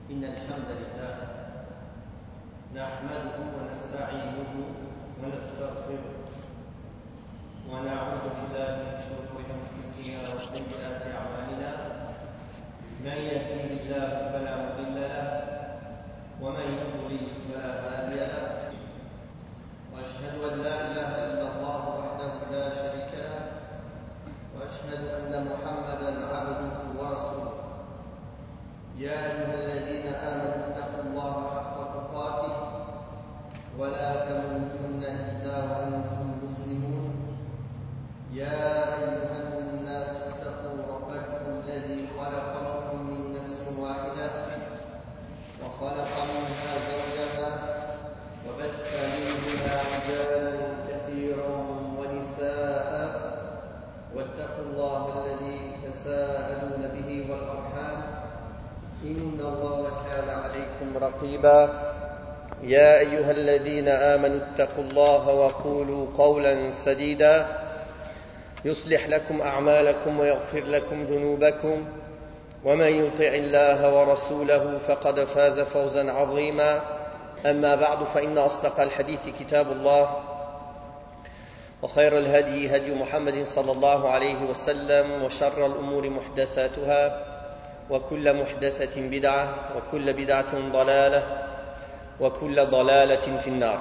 إن الحمد لله نحمده ونستعينه ونستغفره ونعوذ بالله من شرور أنفسنا وسيئات أعمالنا من يهده الله فلا مضل له ومن يضلل فلا هادي له وأشهد أن لا إله إلا الله وحده لا شريك له وأشهد أن محمدًا عبده ورسوله يا أيها الذين آمنوا اتقوا الله حق تقاته ولا تموتن إلا وأنتم مسلمون يا أيها الناس اتقوا ربكم الذي خلقكم من نفس واحدة وخلق منها زوجها وبث منهما رجالا كثيرا ونساء واتقوا الله الذي تساءلون به والأرحام إن الله كان عليكم رقيبا يا أيها الذين آمنوا اتقوا الله وقولوا قولا سديدا يصلح لكم أعمالكم ويغفر لكم ذنوبكم ومن يطع الله ورسوله فقد فاز فوزا عظيما أما بعد فإن أصدق الحديث كتاب الله وخير الهدي هدي محمد صلى الله عليه وسلم وشر الأمور محدثاتها وكل محدثة بدعة وكل بدعة ضلالة وكل ضلالة في النار.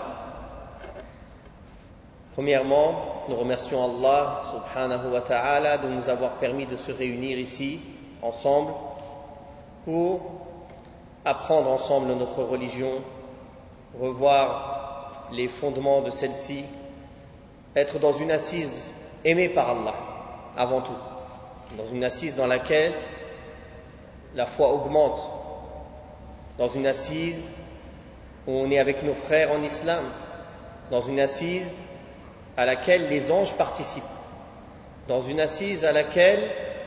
Premièrement, nous remercions Allah subhanahu wa ta'ala de nous avoir permis de se réunir ici, ensemble, pour apprendre ensemble notre religion, revoir les fondements de celle-ci, être dans une assise aimée par Allah, avant tout, dans une assise dans laquelle la foi augmente, dans une assise où on est avec nos frères en islam, dans une assise à laquelle les anges participent, dans une assise à laquelle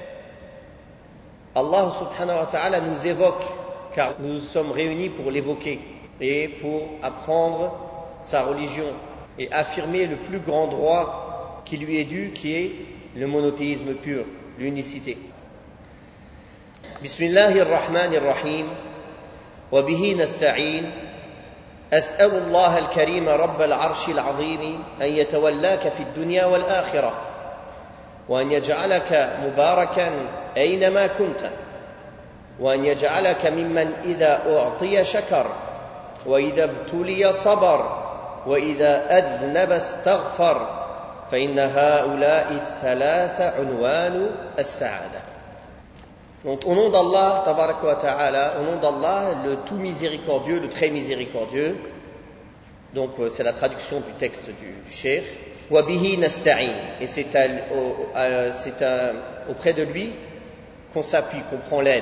Allah subhanahu wa ta'ala nous évoque, car nous sommes réunis pour l'évoquer et pour apprendre sa religion et affirmer le plus grand droit qui lui est dû, qui est le monothéisme pur, l'unicité. بسم الله الرحمن الرحيم وبه نستعين أسأل الله الكريم رب العرش العظيم أن يتولاك في الدنيا والآخرة وأن يجعلك مباركا أينما كنت وأن يجعلك ممن إذا أعطي شكر وإذا ابتلي صبر وإذا أذنب استغفر فإن هؤلاء الثلاث عنوان السعادة. Donc au nom d'Allah, tabaraka wa ta'ala, au nom d'Allah, le tout miséricordieux, le très miséricordieux, donc c'est la traduction du texte du cheikh, wa bihi nasta'in, et c'est auprès de lui qu'on s'appuie, qu'on prend l'aide.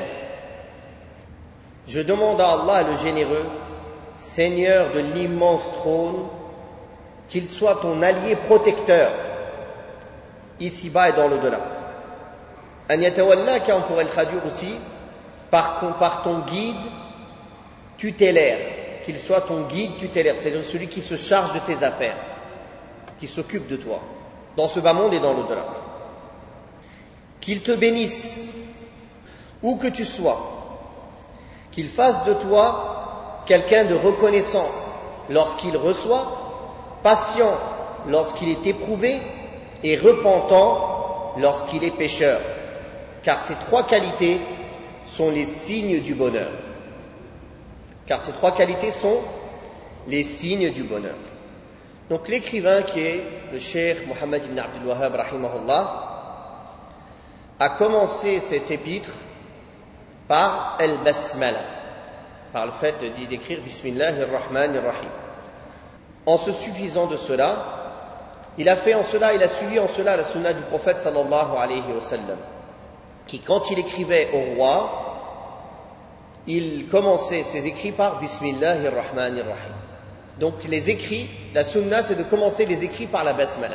Je demande à Allah le généreux, Seigneur de l'immense trône, qu'il soit ton allié protecteur, ici-bas et dans l'au-delà. An yatawallaka, on pourrait le traduire aussi par ton guide tutélaire, qu'il soit ton guide tutélaire, c'est celui qui se charge de tes affaires, qui s'occupe de toi, dans ce bas monde et dans l'au-delà. Qu'il te bénisse, où que tu sois, qu'il fasse de toi quelqu'un de reconnaissant lorsqu'il reçoit, patient lorsqu'il est éprouvé et repentant lorsqu'il est pécheur. Car ces trois qualités sont les signes du bonheur. Car ces trois qualités sont les signes du bonheur. Donc l'écrivain qui est le cheikh Mohammed ibn Abdul Wahhab rahimahullah a commencé cet épître par al-basmala, par le fait d'écrire Bismillahir Rahmanir Rahim. En se suffisant de cela, il a suivi en cela la sunna du prophète sallallahu alayhi wa sallam, qui, quand il écrivait au roi, il commençait ses écrits par Bismillahir Rahmanir Rahim. Donc les écrits, la sunna, c'est de commencer les écrits par la basmala.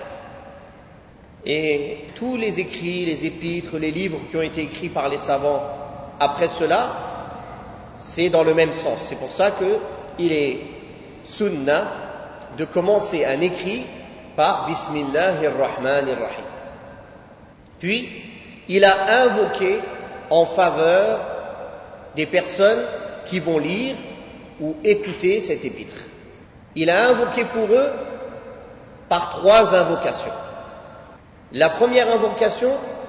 Et tous les écrits, les épîtres, les livres qui ont été écrits par les savants après cela, c'est dans le même sens. C'est pour ça qu'il est sunna de commencer un écrit par Bismillahir Rahmanir Rahim. Puis, il a invoqué en faveur des personnes qui vont lire ou écouter cette épître. Il a invoqué pour eux par 3 invocations. La première invocation,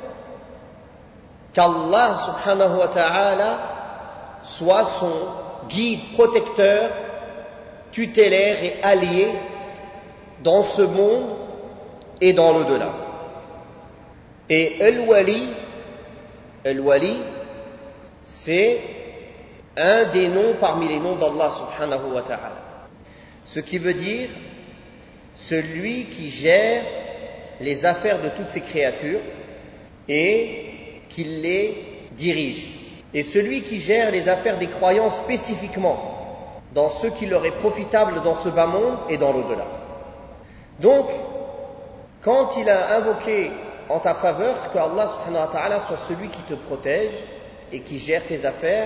qu'Allah subhanahu wa ta'ala soit son guide protecteur, tutélaire et allié dans ce monde et dans l'au-delà. Et Al-Wali, c'est un des noms parmi les noms d'Allah subhanahu wa ta'ala. Ce qui veut dire celui qui gère les affaires de toutes ces créatures et qui les dirige. Et celui qui gère les affaires des croyants spécifiquement dans ce qui leur est profitable dans ce bas monde et dans l'au-delà. Donc, quand il a invoqué en ta faveur que Allah subhanahu wa ta'ala soit celui qui te protège et qui gère tes affaires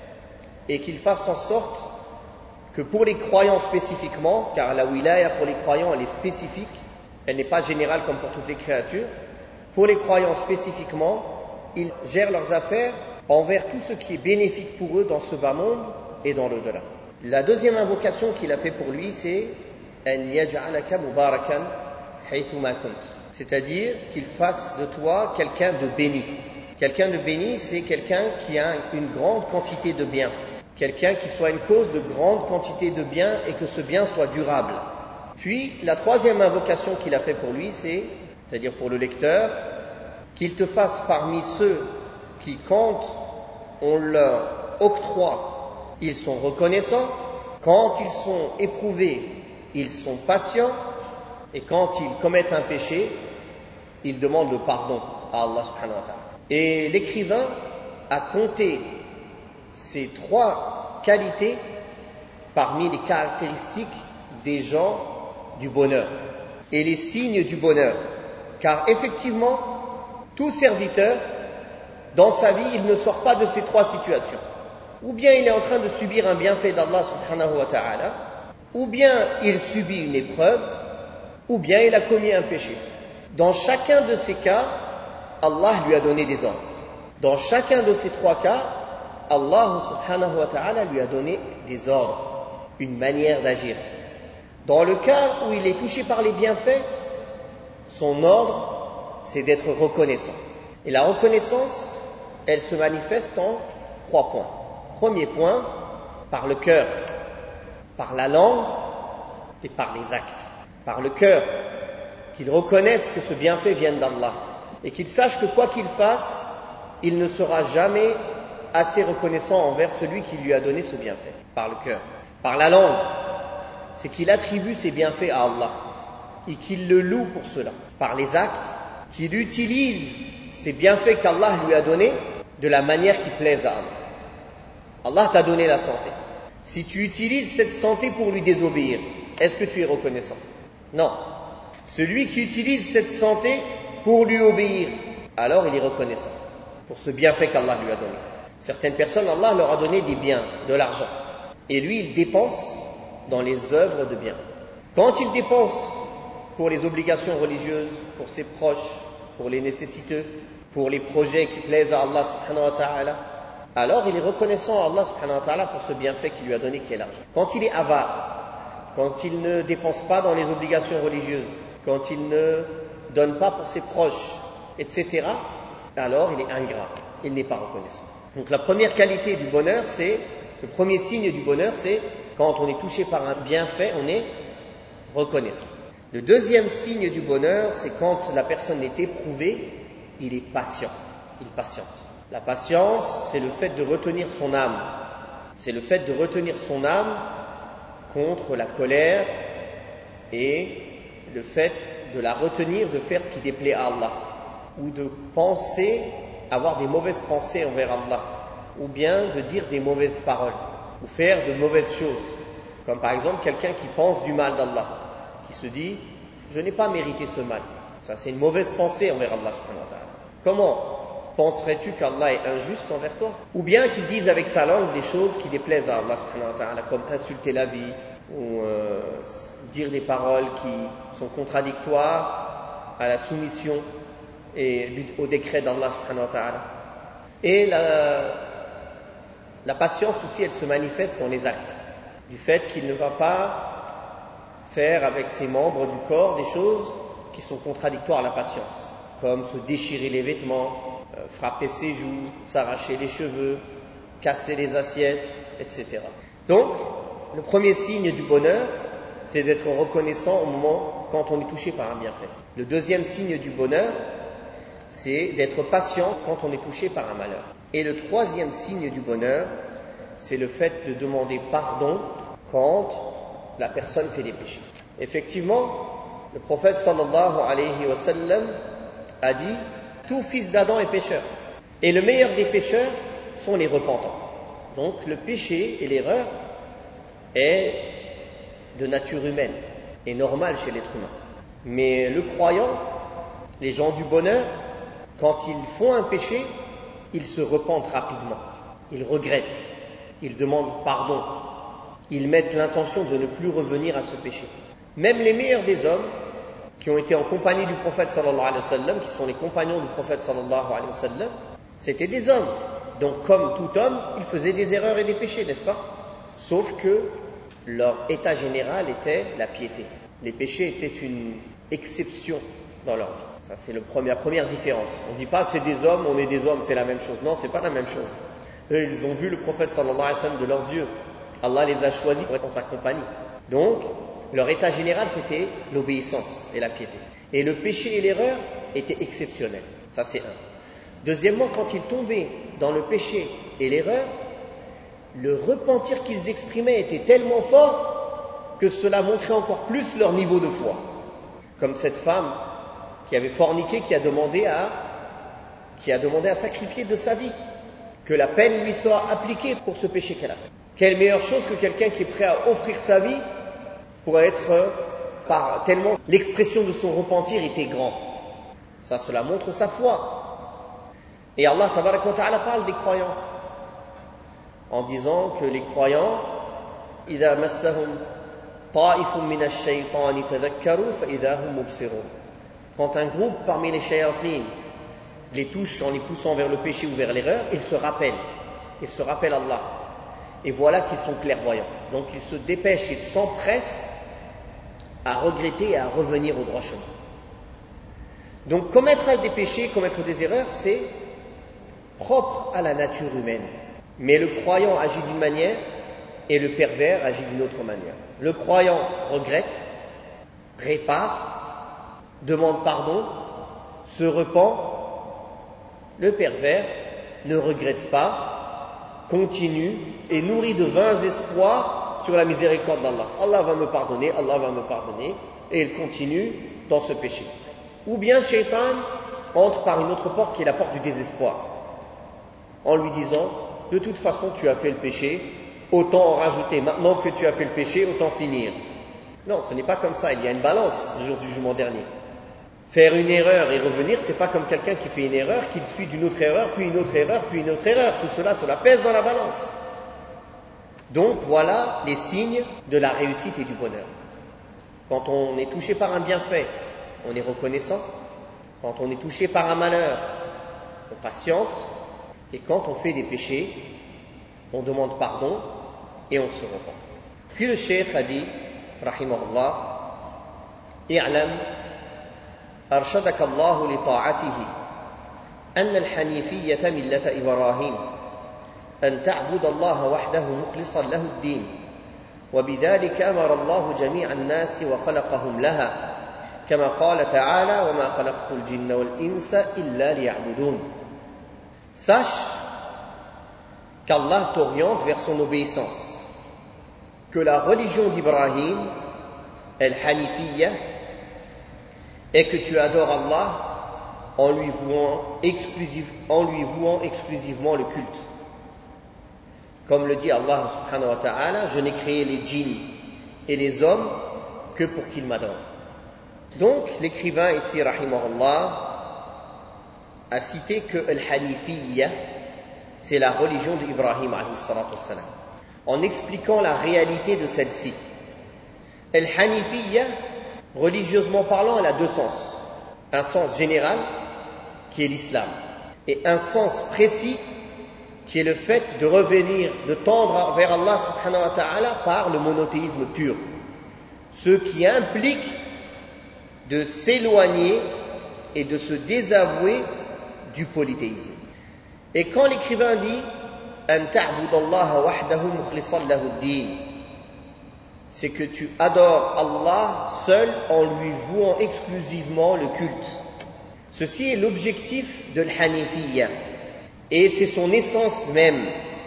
et qu'il fasse en sorte que pour les croyants spécifiquement, car la wilaya pour les croyants elle est spécifique, elle n'est pas générale comme pour toutes les créatures, pour les croyants spécifiquement, ils gèrent leurs affaires envers tout ce qui est bénéfique pour eux dans ce bas monde et dans l'au-delà. La deuxième invocation qu'il a fait pour lui, c'est an yaj'alaka mubarakan haythuma kunt, c'est-à-dire qu'il fasse de toi quelqu'un de béni. Quelqu'un de béni, c'est quelqu'un qui a une grande quantité de biens, quelqu'un qui soit une cause de grande quantité de biens et que ce bien soit durable. Puis la troisième invocation qu'il a fait pour lui, c'est-à-dire pour le lecteur, qu'il te fasse parmi ceux qui, quand on leur octroie, ils sont reconnaissants, quand ils sont éprouvés, ils sont patients, et quand ils commettent un péché, ils demandent le pardon à Allah subhanahu wa ta'ala. Et l'écrivain a compté ces 3 qualités parmi les caractéristiques des gens du bonheur et les signes du bonheur. Car effectivement, tout serviteur, dans sa vie, il ne sort pas de ces 3 situations. Ou bien il est en train de subir un bienfait d'Allah subhanahu wa ta'ala, ou bien il subit une épreuve, ou bien il a commis un péché. Dans chacun de ces cas, Allah lui a donné des ordres. Dans chacun de ces 3 cas, Allah subhanahu wa ta'ala lui a donné des ordres, une manière d'agir. Dans le cas où il est touché par les bienfaits, son ordre, c'est d'être reconnaissant. Et la reconnaissance, elle se manifeste en 3 points. Premier point, par le cœur, par la langue et par les actes. Par le cœur, qu'il reconnaisse que ce bienfait vient d'Allah et qu'il sache que quoi qu'il fasse, il ne sera jamais assez reconnaissant envers celui qui lui a donné ce bienfait. Par le cœur. Par la langue, c'est qu'il attribue ses bienfaits à Allah et qu'il le loue pour cela. Par les actes, qu'il utilise ces bienfaits qu'Allah lui a donnés de la manière qui plaise à Allah. Allah t'a donné la santé. Si tu utilises cette santé pour lui désobéir, est-ce que tu es reconnaissant? Non. Celui qui utilise cette santé pour lui obéir, alors il est reconnaissant pour ce bienfait qu'Allah lui a donné. Certaines personnes, Allah leur a donné des biens, de l'argent. Et lui, il dépense dans les œuvres de bien. Quand il dépense pour les obligations religieuses, pour ses proches, pour les nécessiteux, pour les projets qui plaisent à Allah subhanahu wa ta'ala, alors il est reconnaissant à Allah subhanahu wa ta'ala pour ce bienfait qu'il lui a donné qui est l'argent. Quand il est avare, quand il ne dépense pas dans les obligations religieuses, quand il ne donne pas pour ses proches, etc., alors il est ingrat, il n'est pas reconnaissant. Donc la première qualité du bonheur, le premier signe du bonheur, c'est quand on est touché par un bienfait, on est reconnaissant. Le deuxième signe du bonheur, c'est quand la personne est éprouvée, il est patient, il patiente. La patience, c'est le fait de retenir son âme. C'est le fait de retenir son âme contre la colère et le fait de la retenir de faire ce qui déplaît à Allah ou de penser, avoir des mauvaises pensées envers Allah ou bien de dire des mauvaises paroles ou faire de mauvaises choses. Comme par exemple quelqu'un qui pense du mal d'Allah, qui se dit « je n'ai pas mérité ce mal ». Ça c'est une mauvaise pensée envers Allah subhanahu wa ta'ala. Comment penserais-tu qu'Allah est injuste envers toi? Ou bien qu'il dise avec sa langue des choses qui déplaisent à Allah subhanahu wa ta'ala, comme insulter la vie ou dire des paroles qui sont contradictoires à la soumission et au décret d'Allah subhanahu wa ta'ala. Et La patience aussi, elle se manifeste dans les actes. Du fait qu'il ne va pas faire avec ses membres du corps des choses qui sont contradictoires à la patience, comme se déchirer les vêtements, frapper ses joues, s'arracher les cheveux, casser les assiettes, etc. Donc, le premier signe du bonheur, c'est d'être reconnaissant au moment quand on est touché par un bienfait. Le deuxième signe du bonheur, c'est d'être patient quand on est touché par un malheur. Et le troisième signe du bonheur, c'est le fait de demander pardon quand la personne fait des péchés. Effectivement, le prophète sallallahu alayhi wa sallam a dit « Tout fils d'Adam est pécheur. Et le meilleur des pécheurs sont les repentants. » Donc le péché et l'erreur est de nature humaine, est normal chez l'être humain. Mais le croyant, les gens du bonheur, quand ils font un péché, ils se repentent rapidement, ils regrettent, ils demandent pardon, ils mettent l'intention de ne plus revenir à ce péché. Même les meilleurs des hommes, qui ont été en compagnie du prophète sallallahu alayhi wa sallam, qui sont les compagnons du prophète sallallahu alayhi wa sallam, c'était des hommes. Donc comme tout homme, ils faisaient des erreurs et des péchés, n'est-ce pas? Sauf que leur état général était la piété. Les péchés étaient une exception dans leur vie. Ça, c'est la première différence. On ne dit pas c'est des hommes, on est des hommes, c'est la même chose. Non, c'est pas la même chose. Eux, ils ont vu le prophète sallallahu alayhi wa sallam de leurs yeux. Allah les a choisis pour être en sa compagnie. Donc, leur état général, c'était l'obéissance et la piété. Et le péché et l'erreur étaient exceptionnels. Ça, c'est un. Deuxièmement, quand ils tombaient dans le péché et l'erreur, le repentir qu'ils exprimaient était tellement fort que cela montrait encore plus leur niveau de foi. Comme cette femme qui avait forniqué, qui a demandé à sacrifier de sa vie, que la peine lui soit appliquée pour ce péché qu'elle a fait. Quelle meilleure chose que quelqu'un qui est prêt à offrir sa vie pour être tellement l'expression de son repentir était grand. Ça, cela montre sa foi. Et Allah tabarak wa ta'ala parle des croyants en disant que les croyants إِذَا مَسَّهُمْ طَائِفٌ مِّنَ الشَّيْطَانِ تَذَكَّرُوا فَإِذَا هُمْ مُبْصِرُونَ. Quand un groupe parmi les shayatines les touche en les poussant vers le péché ou vers l'erreur, ils se rappellent Allah. Et voilà qu'ils sont clairvoyants. Donc ils se dépêchent, ils s'empressent à regretter et à revenir au droit chemin. Donc commettre des péchés, commettre des erreurs, c'est propre à la nature humaine. Mais le croyant agit d'une manière et le pervers agit d'une autre manière. Le croyant regrette, répare, demande pardon, se repent. Le pervers ne regrette pas, continue et nourrit de vains espoirs sur la miséricorde d'Allah. Allah va me pardonner, et il continue dans ce péché. Ou bien Shaitan entre par une autre porte qui est la porte du désespoir, en lui disant « De toute façon, tu as fait le péché, autant en rajouter. Maintenant que tu as fait le péché, autant finir. » Non, ce n'est pas comme ça. Il y a une balance le jour du jugement dernier. Faire une erreur et revenir, c'est pas comme quelqu'un qui fait une erreur, qu'il suit d'une autre erreur, puis une autre erreur, puis une autre erreur. Tout cela pèse dans la balance. Donc voilà les signes de la réussite et du bonheur. Quand on est touché par un bienfait, on est reconnaissant. Quand on est touché par un malheur, on patiente. Et quand on fait des péchés, on demande pardon et on se repent. Puis le cheikh a dit, rahimahullah, i'lam أرشدك الله لطاعته أن الحنيفية ملة إبراهيم أن تعبد الله وحده مخلصا له الدين وبذلك أمر الله جميع الناس وخلقهم لها كما قال تعالى وما خلقت الجن والإنس إلا ليعبدون. Sache qu'Allah t'oriente vers son obéissance, que la religion d'Ibrahim, al-Hanifiyya, est que tu adores Allah en lui vouant exclusivement le culte. Comme le dit Allah subhanahu wa ta'ala, je n'ai créé les djinns et les hommes que pour qu'ils m'adorent. Donc l'écrivain ici, rahimahullah, a cité que Al-Hanifiyya, c'est la religion d'Ibrahim alayhi salatu wassalam, en expliquant la réalité de celle-ci. Al-Hanifiyya, religieusement parlant, elle a deux sens. Un sens général, qui est l'islam, et un sens précis, qui est le fait de revenir, de tendre vers Allah subhanahu wa ta'ala par le monothéisme pur. Ce qui implique de s'éloigner et de se désavouer du polythéisme. Et quand l'écrivain dit « An ta'budallaha wahdahu mukhlisan lahu ad-din », c'est que tu adores Allah seul en lui vouant exclusivement le culte. Ceci est l'objectif de l'Hanifiyya et c'est son essence même.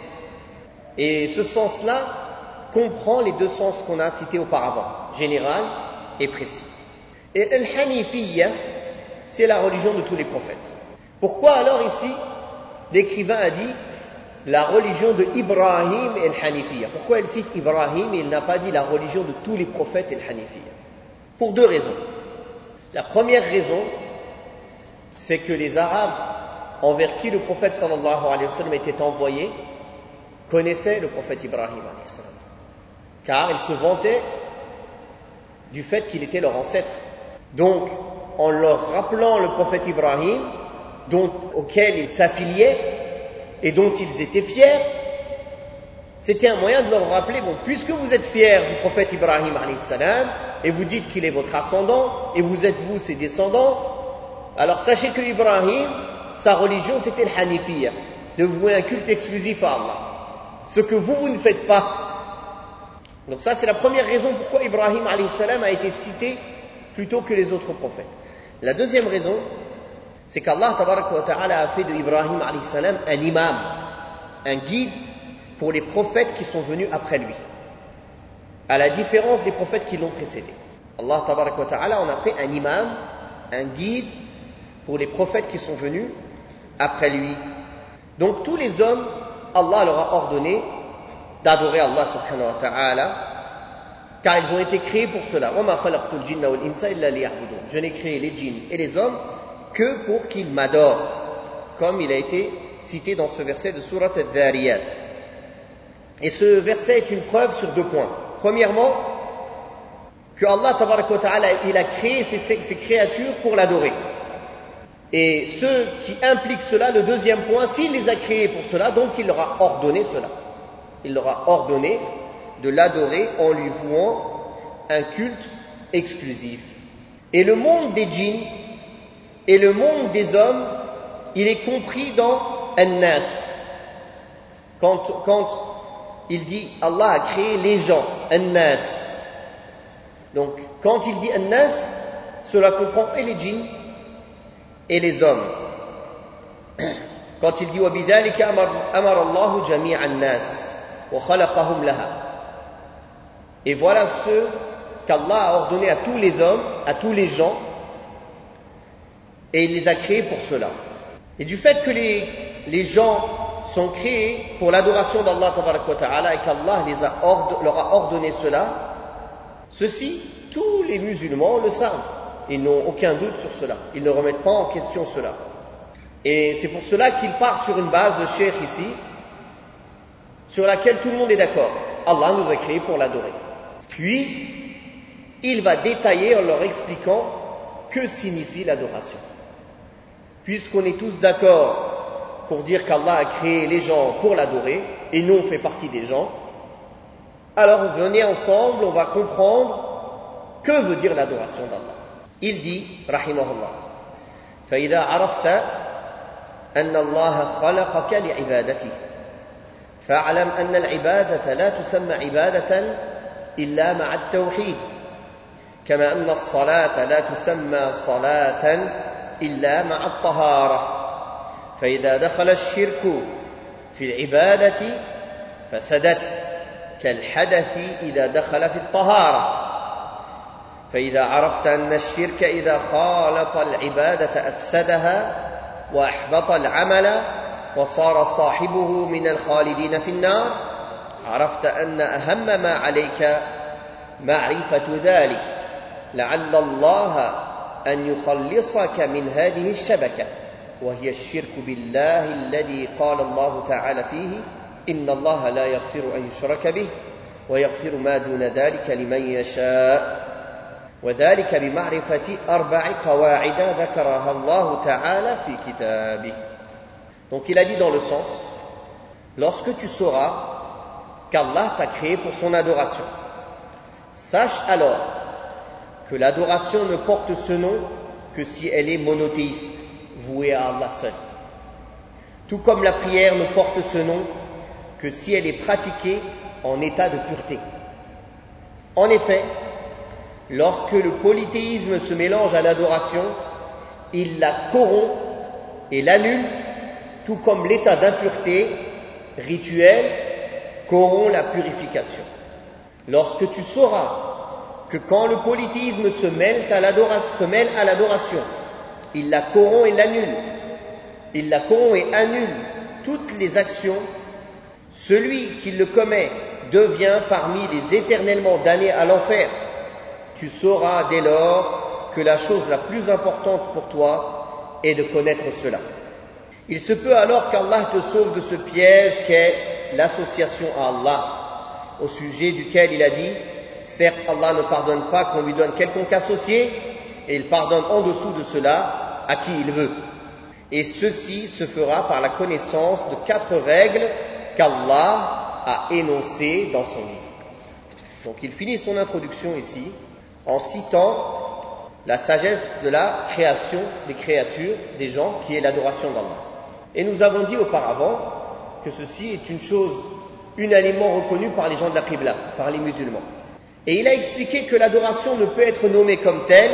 Et ce sens-là comprend les deux sens qu'on a cités auparavant, général et précis. Et l'Hanifiyya, c'est la religion de tous les prophètes. Pourquoi alors ici, l'écrivain a dit la religion de Ibrahim et l'Hanifiyya? Pourquoi il cite Ibrahim et il n'a pas dit la religion de tous les prophètes et l'Hanifiyya? Pour deux raisons. La première raison, c'est que les Arabes, envers qui le prophète sallallahu alayhi wa sallam était envoyé, connaissaient le prophète Ibrahim alayhi salam, car ils se vantaient du fait qu'il était leur ancêtre. Donc, en leur rappelant le prophète Ibrahim, auquel ils s'affiliaient et dont ils étaient fiers, c'était un moyen de leur rappeler, bon, puisque vous êtes fiers du prophète Ibrahim alayhi salam, et vous dites qu'il est votre ascendant, et vous êtes vous ses descendants, alors sachez que Ibrahim, sa religion c'était le Hanifiyya, de vouer un culte exclusif à Allah. Ce que vous ne faites pas. Donc ça c'est la première raison pourquoi Ibrahim alayhi salam a été cité plutôt que les autres prophètes. La deuxième raison, c'est qu'Allah tabaraka wa ta'ala a fait de Ibrahim alayhi salam un imam, un guide pour les prophètes qui sont venus après lui, à la différence des prophètes qui l'ont précédé. Allah tabaraka wa ta'ala en a fait un imam, un guide pour les prophètes qui sont venus après lui. Donc tous les hommes, Allah leur a ordonné d'adorer Allah subhanahu wa ta'ala, car ils ont été créés pour cela. وَمَا خَلَقْتُ الْجِنَّ وَالْإِنسَ إِلَّا لِيَعْبُدُونَ. Je n'ai créé les djinns et les hommes que pour qu'ils m'adorent, comme il a été cité dans ce verset de Surat Al-Dhariyat. Et ce verset est une preuve sur deux points. Premièrement, que Allah tabaraka wa ta'ala, il a créé ces créatures pour l'adorer. Et ce qui implique cela, le deuxième point, s'il les a créés pour cela, donc il leur a ordonné cela. Il leur a ordonné de l'adorer en lui vouant un culte exclusif. Et le monde des djinns et le monde des hommes, il est compris dans An-Nas. Quand il dit Allah a créé les gens, An-Nas. Donc quand il dit An-Nas, cela comprend et les djinns et les hommes. Quand il dit وَبِذَلِكَ أَمَرَ اللَّهُ جَمِيعَ النَّاسِ وَخَلَقَهُمْ لَهَا. Et voilà ce qu'Allah a ordonné à tous les hommes, à tous les gens, et il les a créés pour cela. Et du fait que les gens sont créés pour l'adoration d'Allah tabaraka wa ta'ala et qu'Allah leur a ordonné cela, ceci, tous les musulmans le savent. Ils n'ont aucun doute sur cela. Ils ne remettent pas en question cela. Et c'est pour cela qu'il part sur une base, le cheikh ici, sur laquelle tout le monde est d'accord. Allah nous a créés pour l'adorer. Puis, il va détailler en leur expliquant que signifie l'adoration. Puisqu'on est tous d'accord pour dire qu'Allah a créé les gens pour l'adorer, et nous on fait partie des gens, alors venez ensemble, on va comprendre que veut dire l'adoration d'Allah. Il dit, rahimahullah, فَإِذَا عَرَفْتَ أَنَّ اللَّهَ خَلَقَكَ لِعِبَادَتِهِ فَاعْلَمْ أَنَّ الْعِبَادَةَ لَا تُسَمَّى عِبَادَةً إِلَّا مَعَ التَّوْحِيدِ كما أن الصلاة لا تسمى صلاة إلا مع الطهارة فإذا دخل الشرك في العبادة فسدت كالحدث إذا دخل في الطهارة فإذا عرفت أن الشرك إذا خالط العبادة أفسدها وأحبط العمل وصار صاحبه من الخالدين في النار عرفت أن أهم ما عليك معرفة ذلك لعل الله أن يخلصك من هذه الشبكة وهي الشرك بالله الذي قال الله تعالى فيه إن الله لا يغفر أن يشرك به ويغفر ما دون ذلك لمن يشاء وذلك بمعرفة 4 قواعد ذكرها الله تعالى في كتابه. Donc il a dit dans le sens lorsque tu sauras qu'Allah t'a créé pour son adoration. Sache alors que l'adoration ne porte ce nom que si elle est monothéiste, vouée à Allah seul. Tout comme la prière ne porte ce nom que si elle est pratiquée en état de pureté. En effet, lorsque le polythéisme se mélange à l'adoration, il la corrompt et l'annule, tout comme l'état d'impureté rituelle corrompt la purification. Lorsque tu sauras que quand le polythéisme se mêle à l'adoration, il la corrompt et l'annule, il la corrompt et annule toutes les actions, celui qui le commet devient parmi les éternellement damnés à l'enfer. Tu sauras dès lors que la chose la plus importante pour toi est de connaître cela. Il se peut alors qu'Allah te sauve de ce piège qu'est l'association à Allah, au sujet duquel il a dit: certes, Allah ne pardonne pas qu'on lui donne quelconque associé, et il pardonne en dessous de cela à qui il veut. Et ceci se fera par la connaissance de 4 règles qu'Allah a énoncées dans son livre. Donc il finit son introduction ici en citant la sagesse de la création des créatures, des gens, qui est l'adoration d'Allah. Et nous avons dit auparavant que ceci est une chose unanimement reconnue par les gens de la Qibla, par les musulmans. Et il a expliqué que l'adoration ne peut être nommée comme telle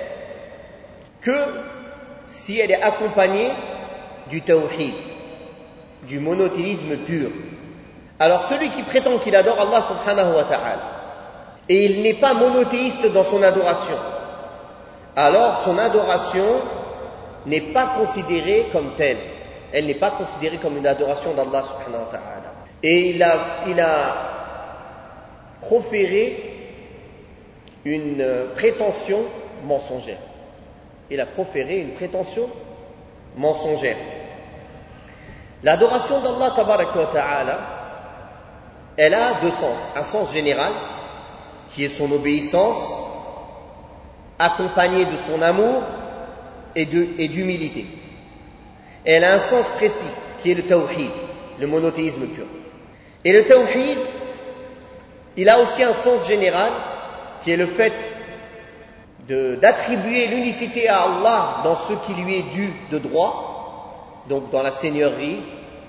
que si elle est accompagnée du tawhid, du monothéisme pur. Alors celui qui prétend qu'il adore Allah subhanahu wa ta'ala, et il n'est pas monothéiste dans son adoration, alors son adoration n'est pas considérée comme telle. Elle n'est pas considérée comme une adoration d'Allah subhanahu wa ta'ala. Et il a proféré une prétention mensongère. Il a proféré une prétention mensongère. L'adoration d'Allah tabaraka wa ta'ala, elle a 2 sens. Un sens général, qui est son obéissance, accompagné de son amour et d'humilité. Elle a un sens précis, qui est le tawhid, le monothéisme pur. Et le tawhid, il a aussi un sens général, qui est le fait d'attribuer l'unicité à Allah dans ce qui lui est dû de droit, donc dans la seigneurie,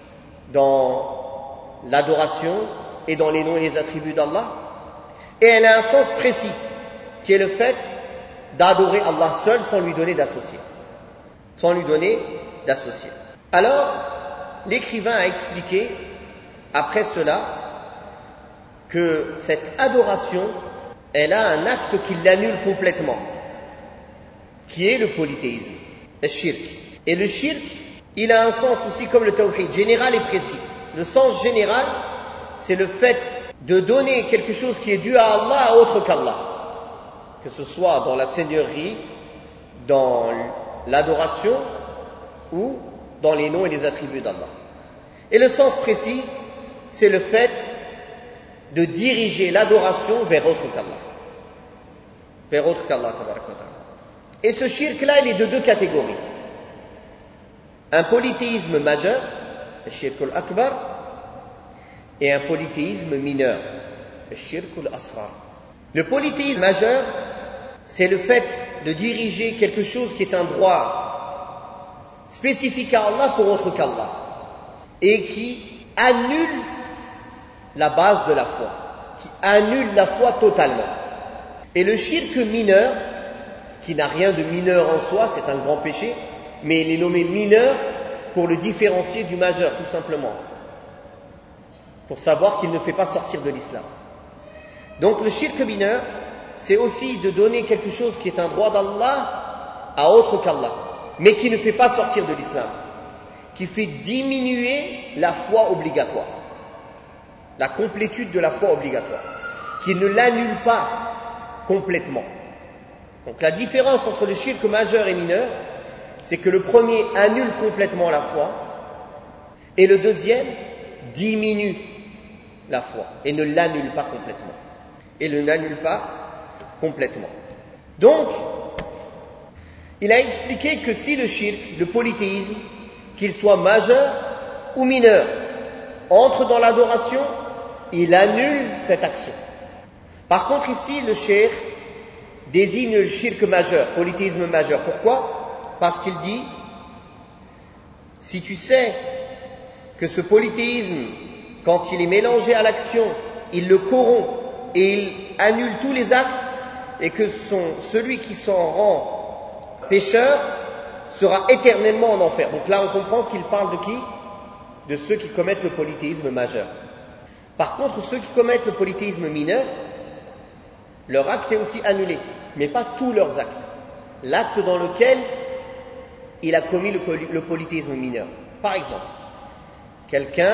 dans l'adoration et dans les noms et les attributs d'Allah. Et elle a un sens précis, qui est le fait d'adorer Allah seul sans lui donner d'associé. Sans lui donner d'associé. Alors, l'écrivain a expliqué, après cela, que cette adoration, elle a un acte qui l'annule complètement, qui est le polythéisme, le shirk. Et le shirk, il a un sens aussi comme le tawhid, général et précis. Le sens général, c'est le fait de donner quelque chose qui est dû à Allah à autre qu'Allah, que ce soit dans la seigneurie, dans l'adoration ou dans les noms et les attributs d'Allah. Et le sens précis, c'est le fait de diriger l'adoration vers autre qu'Allah. Vers autre qu'Allah, tabaraka wa ta'ala. Et ce shirk-là, il est de 2 catégories. Un polythéisme majeur, le shirk al-akbar, et un polythéisme mineur, le shirk al-asghar. Le polythéisme majeur, c'est le fait de diriger quelque chose qui est un droit spécifique à Allah pour autre qu'Allah, et qui annule la base de la foi, qui annule la foi totalement. Et le shirk mineur, qui n'a rien de mineur en soi, c'est un grand péché, mais il est nommé mineur pour le différencier du majeur, tout simplement, pour savoir qu'il ne fait pas sortir de l'islam. Donc le shirk mineur, c'est aussi de donner quelque chose qui est un droit d'Allah à autre qu'Allah, mais qui ne fait pas sortir de l'islam, qui fait diminuer la foi obligatoire, la complétude de la foi obligatoire, qui ne l'annule pas complètement. Donc la différence entre le shirk majeur et mineur, c'est que le premier annule complètement la foi, et le deuxième diminue la foi, et ne l'annule pas complètement. Et ne l'annule pas complètement. Donc, il a expliqué que si le shirk, le polythéisme, qu'il soit majeur ou mineur, entre dans l'adoration, il annule cette action. Par contre ici, le cheikh désigne le shirk majeur, polythéisme majeur. Pourquoi? Parce qu'il dit, si tu sais que ce polythéisme, quand il est mélangé à l'action, il le corrompt et il annule tous les actes, et que celui qui s'en rend pécheur sera éternellement en enfer. Donc là, on comprend qu'il parle de qui? De ceux qui commettent le polythéisme majeur. Par contre, ceux qui commettent le polythéisme mineur, leur acte est aussi annulé, mais pas tous leurs actes. L'acte dans lequel il a commis le polythéisme mineur. Par exemple, quelqu'un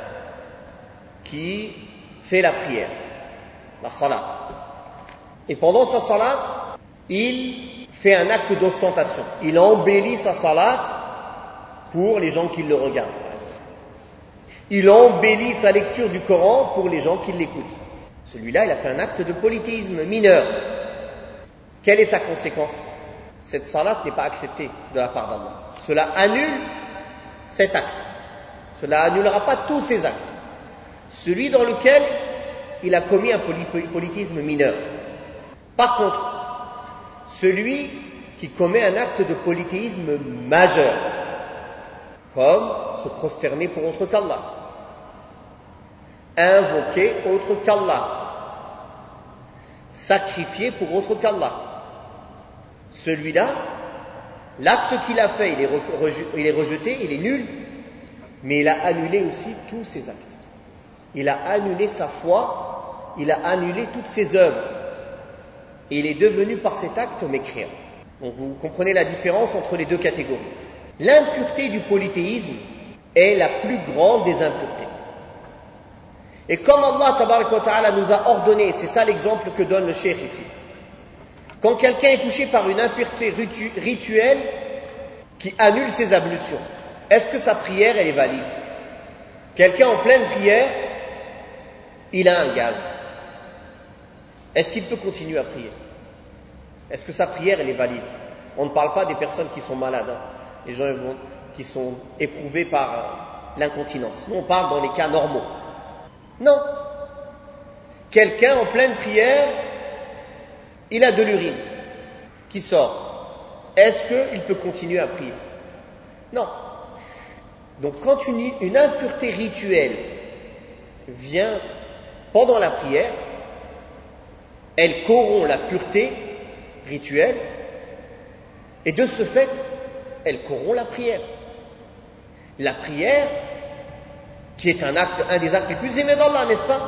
qui fait la prière, la salat, et pendant sa salat, il fait un acte d'ostentation. Il embellit sa salat pour les gens qui le regardent. Il embellit sa lecture du Coran pour les gens qui l'écoutent. Celui-là, il a fait un acte de polythéisme mineur. Quelle est sa conséquence? Cette salat n'est pas acceptée de la part d'Allah. Cela annule cet acte. Cela annulera pas tous ses actes. Celui dans lequel il a commis un polythéisme mineur. Par contre, celui qui commet un acte de polythéisme majeur, comme se prosterner pour autre qu'Allah, invoquer autre qu'Allah, sacrifier pour autre qu'Allah, celui-là, l'acte qu'il a fait, il est rejeté, il est nul, mais il a annulé aussi tous ses actes. Il a annulé sa foi, il a annulé toutes ses œuvres. Et il est devenu par cet acte mécréant. Donc vous comprenez la différence entre les deux catégories. L'impureté du polythéisme est la plus grande des impuretés. Et comme Allah tabaraka wa ta'ala nous a ordonné, c'est ça l'exemple que donne le cheikh ici. Quand quelqu'un est touché par une impureté rituelle qui annule ses ablutions, est-ce que sa prière elle est valide? Quelqu'un en pleine prière, il a un gaz. Est-ce qu'il peut continuer à prier? Est-ce que sa prière elle est valide? On ne parle pas des personnes qui sont malades, les gens qui sont éprouvés par l'incontinence. Nous on parle dans les cas normaux. Non. Quelqu'un en pleine prière, il a de l'urine qui sort. Est-ce qu'il peut continuer à prier? Non. Donc quand une impureté rituelle vient pendant la prière, elle corrompt la pureté rituelle et de ce fait, elle corrompt la prière. La prière, qui est un des actes les plus aimés d'Allah, n'est-ce pas?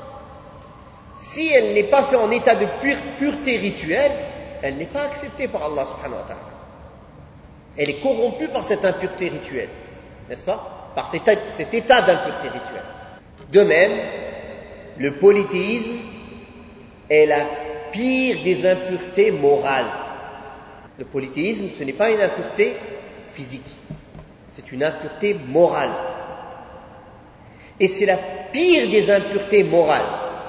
Si elle n'est pas faite en état de pureté rituelle, elle n'est pas acceptée par Allah subhanahu wa ta'ala. Elle est corrompue par cette impureté rituelle, n'est-ce pas? Par cet état d'impureté rituelle. De même, le polythéisme est la pire des impuretés morales. Le polythéisme, ce n'est pas une impureté physique, c'est une impureté morale. Et c'est la pire des impuretés morales.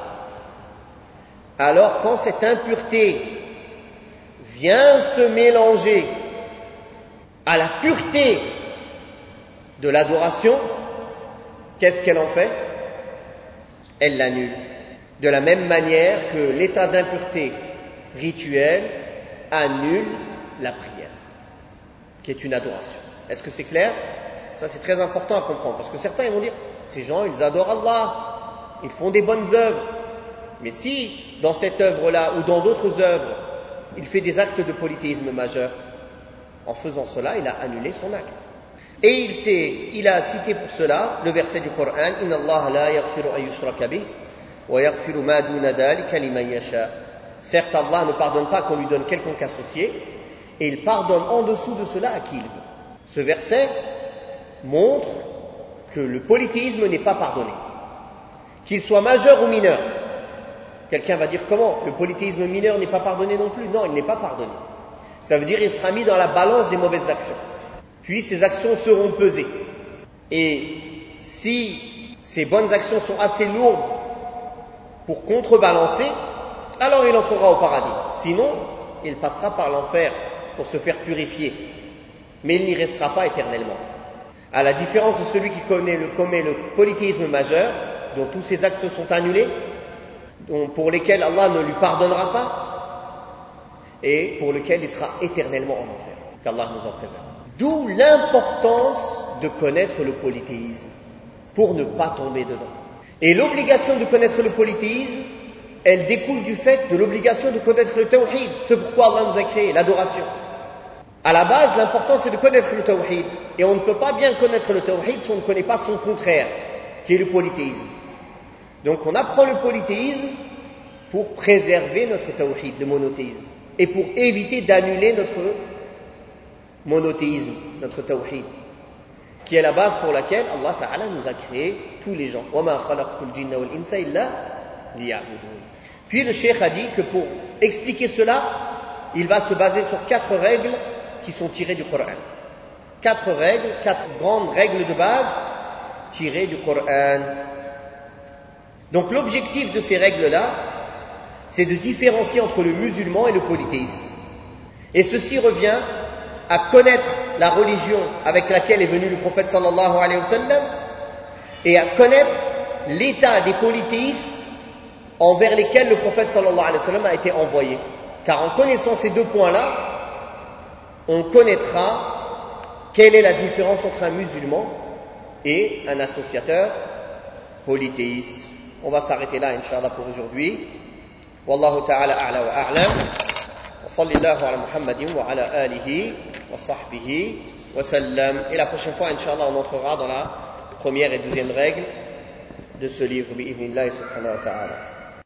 Alors quand cette impureté vient se mélanger à la pureté de l'adoration, qu'est-ce qu'elle en fait? Elle l'annule. De la même manière que l'état d'impureté rituelle annule la prière, qui est une adoration. Est-ce que c'est clair? Ça c'est très important à comprendre, parce que certains ils vont dire, ces gens ils adorent Allah, ils font des bonnes œuvres, mais si dans cette œuvre-là ou dans d'autres œuvres, il fait des actes de polythéisme majeur, en faisant cela, il a annulé son acte. Et il a cité pour cela le verset du Coran, Inna Allah la yaghfiru an yushraka bih wa yaghfiru ma duna dhalika liman yasha. Certes, Allah ne pardonne pas qu'on lui donne quelconque associé, et il pardonne en dessous de cela à qui il veut. Ce verset montre que le polythéisme n'est pas pardonné, qu'il soit majeur ou mineur. Quelqu'un va dire comment? Le polythéisme mineur n'est pas pardonné non plus? Non, il n'est pas pardonné. Ça veut dire qu'il sera mis dans la balance des mauvaises actions. Puis ces actions seront pesées. Et si ces bonnes actions sont assez lourdes pour contrebalancer, alors il entrera au paradis. Sinon, il passera par l'enfer pour se faire purifier. Mais il n'y restera pas éternellement. À la différence de celui qui commet le polythéisme majeur, dont tous ses actes sont annulés, pour lesquels Allah ne lui pardonnera pas, et pour lequel il sera éternellement en enfer. Qu'Allah nous en préserve. D'où l'importance de connaître le polythéisme, pour ne pas tomber dedans. Et l'obligation de connaître le polythéisme, elle découle du fait de l'obligation de connaître le tawhid. C'est pourquoi Allah nous a créé, l'adoration. À la base, l'important c'est de connaître le tawhid. Et on ne peut pas bien connaître le tawhid si on ne connaît pas son contraire, qui est le polythéisme. Donc on apprend le polythéisme pour préserver notre tawhid, le monothéisme, et pour éviter d'annuler notre monothéisme, notre tawhid, qui est la base pour laquelle Allah Ta'ala nous a créé tous les gens. وَمَا خَلَقْتُ الْجِنَّ وَالْإِنسَ إِلَّا لِيَعْبُدُونَ. Puis le cheikh a dit que pour expliquer cela, il va se baser sur 4 règles qui sont tirées du Coran. 4 règles, 4 grandes règles de base tirées du Coran. Donc l'objectif de ces règles-là, c'est de différencier entre le musulman et le polythéiste. Et ceci revient à connaître la religion avec laquelle est venu le prophète sallallahu alayhi wa sallam et à connaître l'état des polythéistes envers lesquels le prophète sallallahu alayhi wa sallam a été envoyé. Car en connaissant ces 2 points-là, on connaîtra quelle est la différence entre un musulman et un associateur polythéiste. On va s'arrêter là, Inch'Allah, pour aujourd'hui. Wallahu ta'ala a'la wa a'lam. Wa sallallahu ala Muhammadin wa ala alihi wa sahbihi wa sallam. Et la prochaine fois, Inch'Allah, on entrera dans la première et deuxième règle de ce livre, bi'idhnillahi subhanahu wa ta'ala.